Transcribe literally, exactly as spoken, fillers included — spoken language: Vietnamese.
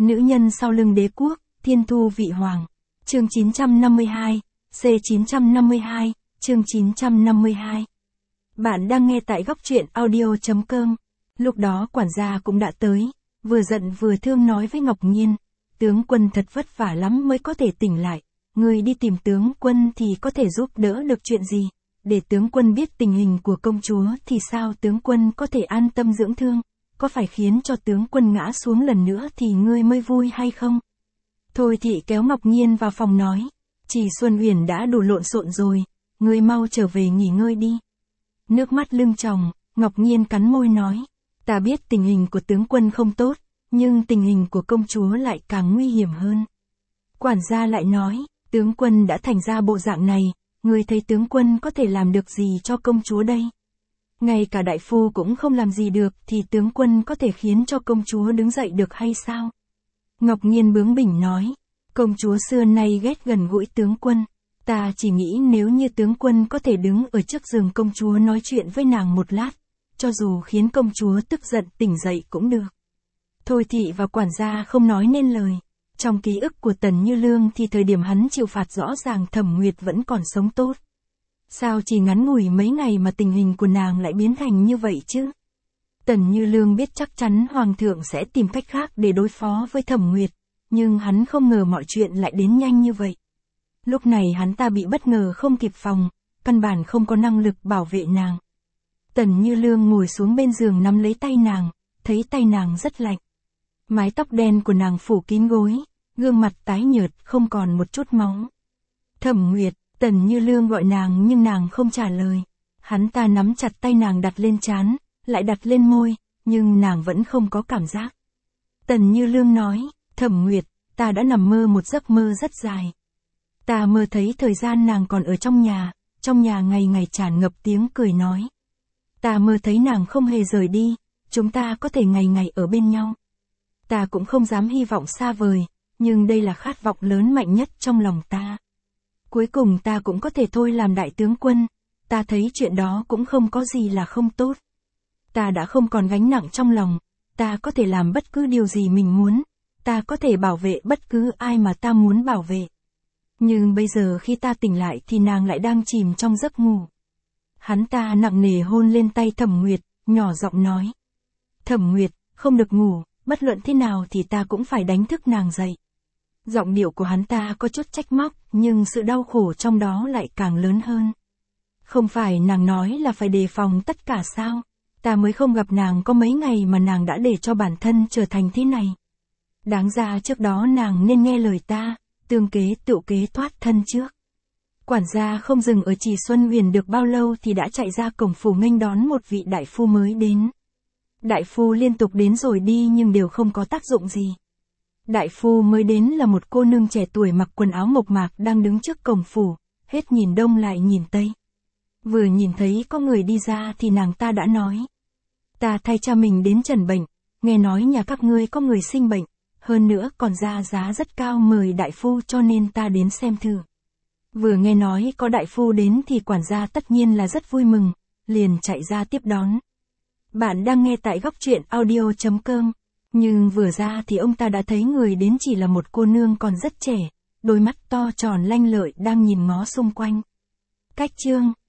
Nữ nhân sau lưng đế quốc, thiên thu vị hoàng. Chương chín trăm năm mươi hai, C chín trăm năm mươi hai, chương chín trăm năm mươi hai. Bạn đang nghe tại góc truyện audio.com. Lúc đó quản gia cũng đã tới, vừa giận vừa thương nói với Ngọc Nhiên. Tướng quân thật vất vả lắm mới có thể tỉnh lại. Người đi tìm tướng quân thì có thể giúp đỡ được chuyện gì? Để tướng quân biết tình hình của công chúa thì sao tướng quân có thể an tâm dưỡng thương? Có phải khiến cho tướng quân ngã xuống lần nữa thì ngươi mới vui hay không? Thôi thị kéo Ngọc Nhiên vào phòng nói. Chỉ Xuân Uyển đã đủ lộn xộn rồi, ngươi mau trở về nghỉ ngơi đi. Nước mắt lưng tròng, Ngọc Nhiên cắn môi nói. Ta biết tình hình của tướng quân không tốt, nhưng tình hình của công chúa lại càng nguy hiểm hơn. Quản gia lại nói, tướng quân đã thành ra bộ dạng này, ngươi thấy tướng quân có thể làm được gì cho công chúa đây? Ngay cả đại phu cũng không làm gì được thì tướng quân có thể khiến cho công chúa đứng dậy được hay sao? Ngọc Nhiên bướng bỉnh nói, công chúa xưa nay ghét gần gũi tướng quân. Ta chỉ nghĩ nếu như tướng quân có thể đứng ở trước giường công chúa nói chuyện với nàng một lát, cho dù khiến công chúa tức giận tỉnh dậy cũng được. Thôi thị và quản gia không nói nên lời. Trong ký ức của Tần Như Lương thì thời điểm hắn chịu phạt rõ ràng Thẩm Nguyệt vẫn còn sống tốt. Sao chỉ ngắn ngủi mấy ngày mà tình hình của nàng lại biến thành như vậy chứ? Tần Như Lương biết chắc chắn Hoàng thượng sẽ tìm cách khác để đối phó với Thẩm Nguyệt, nhưng hắn không ngờ mọi chuyện lại đến nhanh như vậy. Lúc này hắn ta bị bất ngờ không kịp phòng, căn bản không có năng lực bảo vệ nàng. Tần Như Lương ngồi xuống bên giường nắm lấy tay nàng, thấy tay nàng rất lạnh. Mái tóc đen của nàng phủ kín gối, gương mặt tái nhợt không còn một chút máu. Thẩm Nguyệt, Tần Như Lương gọi nàng nhưng nàng không trả lời. Hắn ta nắm chặt tay nàng đặt lên trán, lại đặt lên môi, nhưng nàng vẫn không có cảm giác. Tần Như Lương nói, Thẩm Nguyệt, ta đã nằm mơ một giấc mơ rất dài. Ta mơ thấy thời gian nàng còn ở trong nhà, trong nhà ngày ngày tràn ngập tiếng cười nói. Ta mơ thấy nàng không hề rời đi, chúng ta có thể ngày ngày ở bên nhau. Ta cũng không dám hy vọng xa vời, nhưng đây là khát vọng lớn mạnh nhất trong lòng ta. Cuối cùng ta cũng có thể thôi làm đại tướng quân, ta thấy chuyện đó cũng không có gì là không tốt. Ta đã không còn gánh nặng trong lòng, ta có thể làm bất cứ điều gì mình muốn, ta có thể bảo vệ bất cứ ai mà ta muốn bảo vệ. Nhưng bây giờ khi ta tỉnh lại thì nàng lại đang chìm trong giấc ngủ. Hắn ta nặng nề hôn lên tay Thẩm Nguyệt, nhỏ giọng nói. Thẩm Nguyệt, không được ngủ, bất luận thế nào thì ta cũng phải đánh thức nàng dậy. Giọng điệu của hắn ta có chút trách móc, nhưng sự đau khổ trong đó lại càng lớn hơn. Không phải nàng nói là phải đề phòng tất cả sao? Ta mới không gặp nàng có mấy ngày mà nàng đã để cho bản thân trở thành thế này. Đáng ra trước đó nàng nên nghe lời ta, tương kế tựu kế thoát thân trước. Quản gia không dừng ở Trì Xuân Uyển được bao lâu thì đã chạy ra cổng phủ nghênh đón một vị đại phu mới đến. Đại phu liên tục đến rồi đi nhưng đều không có tác dụng gì. Đại phu mới đến là một cô nương trẻ tuổi mặc quần áo mộc mạc đang đứng trước cổng phủ, hết nhìn đông lại nhìn tây. Vừa nhìn thấy có người đi ra thì nàng ta đã nói. Ta thay cha mình đến trần bệnh, nghe nói nhà các ngươi có người sinh bệnh, hơn nữa còn ra giá rất cao mời đại phu cho nên ta đến xem thử. Vừa nghe nói có đại phu đến thì quản gia tất nhiên là rất vui mừng, liền chạy ra tiếp đón. Bạn đang nghe tại góc truyện audio.com. Nhưng vừa ra thì ông ta đã thấy người đến chỉ là một cô nương còn rất trẻ, đôi mắt to tròn lanh lợi đang nhìn ngó xung quanh. Cách chương